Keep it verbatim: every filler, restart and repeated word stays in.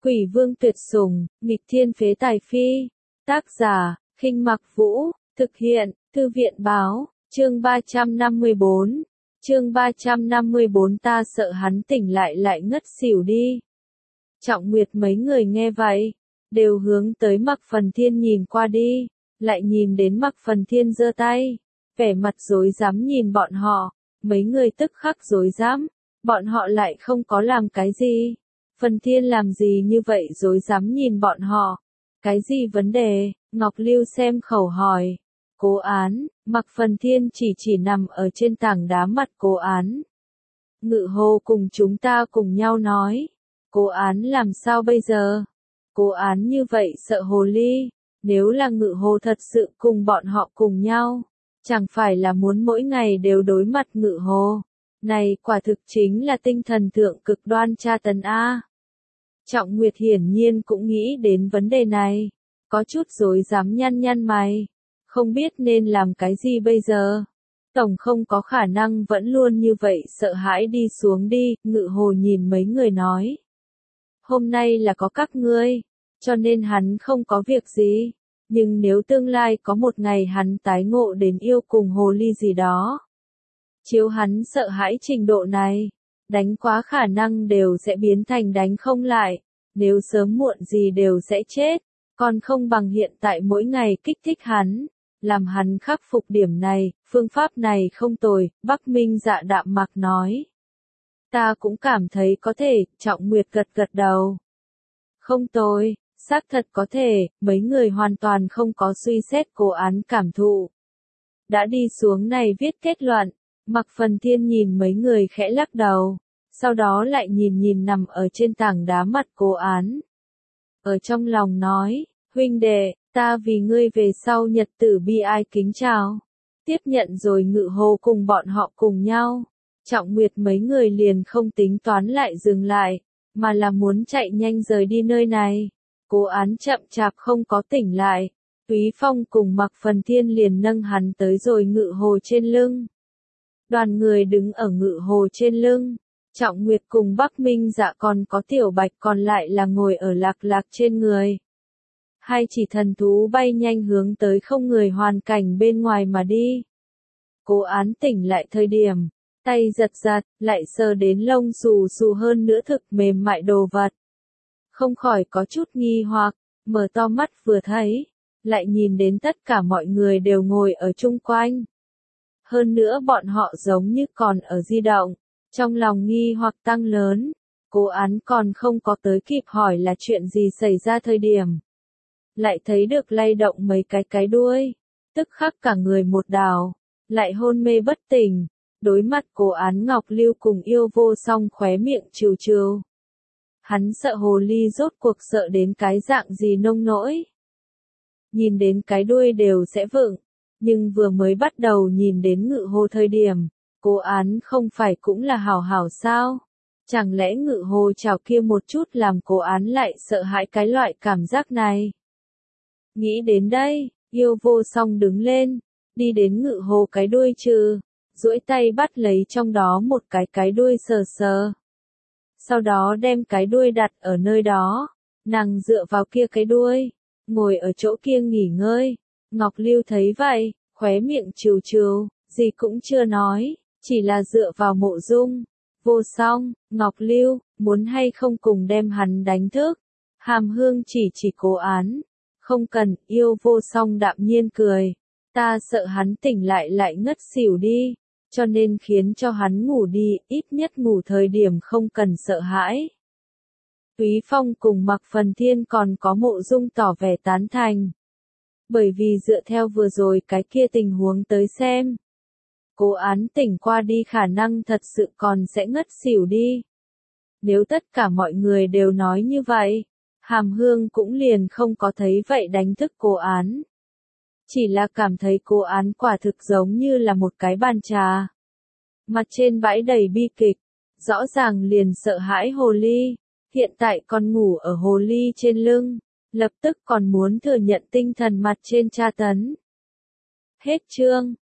Quỷ vương tuyệt sủng, nghịch thiên phế tài phi. Tác giả, Khinh Mặc Vũ, thực hiện, Thư viện báo, chương ba trăm năm mươi bốn. Chương ba trăm năm mươi bốn ta sợ hắn tỉnh lại lại ngất xỉu đi. Trọng Nguyệt mấy người nghe vậy, đều hướng tới Mạc Phần Thiên nhìn qua đi, lại nhìn đến Mạc Phần Thiên giơ tay, vẻ mặt rối rắm nhìn bọn họ, mấy người tức khắc rối rắm, bọn họ lại không có làm cái gì. Phần Thiên làm gì như vậy rối rắm nhìn bọn họ, cái gì vấn đề, Ngọc Lưu xem khẩu hỏi. Cố Án, Mạc Phần Thiên chỉ chỉ nằm ở trên tảng đá mặt Cố Án. Ngự Hồ cùng chúng ta cùng nhau nói, Cố Án làm sao bây giờ? Cố Án như vậy sợ hồ ly, nếu là Ngự Hồ thật sự cùng bọn họ cùng nhau, chẳng phải là muốn mỗi ngày đều đối mặt Ngự Hồ. Này quả thực chính là tinh thần thượng cực đoan tra tấn a. Trọng Nguyệt hiển nhiên cũng nghĩ đến vấn đề này, có chút rối rắm nhăn nhăn mày, không biết nên làm cái gì bây giờ. Tổng không có khả năng vẫn luôn như vậy sợ hãi đi xuống đi, Ngự Hồ nhìn mấy người nói. Hôm nay là có các ngươi, cho nên hắn không có việc gì, nhưng nếu tương lai có một ngày hắn tái ngộ đến yêu cùng hồ ly gì đó, chiếu hắn sợ hãi trình độ này, đánh quá khả năng đều sẽ biến thành đánh không lại, nếu sớm muộn gì đều sẽ chết, còn không bằng hiện tại mỗi ngày kích thích hắn, làm hắn khắc phục điểm này, phương pháp này không tồi, Bắc Minh Dạ đạm mạc nói. Ta cũng cảm thấy có thể, Trọng Nguyệt gật gật đầu. Không tồi, xác thật có thể, mấy người hoàn toàn không có suy xét Cố Án cảm thụ. Đã đi xuống này viết kết luận, Mạc Phần Thiên nhìn mấy người khẽ lắc đầu, sau đó lại nhìn nhìn nằm ở trên tảng đá mặt Cố Án. Ở trong lòng nói, huynh đệ, ta vì ngươi về sau nhật tử bi ai kính chào. Tiếp nhận rồi Ngự Hồ cùng bọn họ cùng nhau. Trọng Nguyệt mấy người liền không tính toán lại dừng lại, mà là muốn chạy nhanh rời đi nơi này. Cố Án chậm chạp không có tỉnh lại. Túy Phong cùng Mạc Phần Thiên liền nâng hắn tới rồi Ngự Hồ trên lưng. Đoàn người đứng ở Ngự Hồ trên lưng. Trọng Nguyệt cùng Bắc Minh Dạ còn có Tiểu Bạch còn lại là ngồi ở Lạc Lạc trên người. Hai chỉ thần thú bay nhanh hướng tới không người hoàn cảnh bên ngoài mà đi. Cố Án tỉnh lại thời điểm, tay giật giật, lại sờ đến lông xù xù hơn nữa thực mềm mại đồ vật. Không khỏi có chút nghi hoặc, mở to mắt vừa thấy, lại nhìn đến tất cả mọi người đều ngồi ở chung quanh. Hơn nữa bọn họ giống như còn ở di động, trong lòng nghi hoặc tăng lớn, Cố Án còn không có tới kịp hỏi là chuyện gì xảy ra thời điểm. Lại thấy được lay động mấy cái cái đuôi, tức khắc cả người một đảo, lại hôn mê bất tỉnh, đối mặt Cố Án Ngọc Lưu cùng Yêu Vô Song khóe miệng trừ trừ. Hắn sợ hồ ly rốt cuộc sợ đến cái dạng gì nông nỗi. Nhìn đến cái đuôi đều sẽ vựng, nhưng vừa mới bắt đầu nhìn đến Ngự Hồ thời điểm, Cố Án không phải cũng là hảo hảo sao? Chẳng lẽ Ngự Hồ chào kia một chút làm Cố Án lại sợ hãi cái loại cảm giác này? Nghĩ đến đây, Yêu Vô Song đứng lên, đi đến Ngự Hồ cái đuôi trừ, duỗi tay bắt lấy trong đó một cái cái đuôi sờ sờ. Sau đó đem cái đuôi đặt ở nơi đó, nàng dựa vào kia cái đuôi, ngồi ở chỗ kia nghỉ ngơi. Ngọc Lưu thấy vậy, khóe miệng trừ trừ, gì cũng chưa nói, chỉ là dựa vào Mộ Dung. Vô Song, Ngọc Lưu, muốn hay không cùng đem hắn đánh thức? Hàm Hương chỉ chỉ Cố Án. Không cần, Yêu Vô Song đạm nhiên cười. Ta sợ hắn tỉnh lại lại ngất xỉu đi, cho nên khiến cho hắn ngủ đi, ít nhất ngủ thời điểm không cần sợ hãi. Túy Phong cùng Mạc Phần Thiên còn có Mộ Dung tỏ vẻ tán thành. Bởi vì dựa theo vừa rồi cái kia tình huống tới xem, Cố Án tỉnh qua đi khả năng thật sự còn sẽ ngất xỉu đi. Nếu tất cả mọi người đều nói như vậy, Hàm Hương cũng liền không có thấy vậy đánh thức Cố Án. Chỉ là cảm thấy Cố Án quả thực giống như là một cái bàn trà. Mặt trên bãi đầy bi kịch, rõ ràng liền sợ hãi hồ ly, hiện tại còn ngủ ở hồ ly trên lưng, lập tức còn muốn thừa nhận tinh thần mặt trên tra tấn. Hết chương.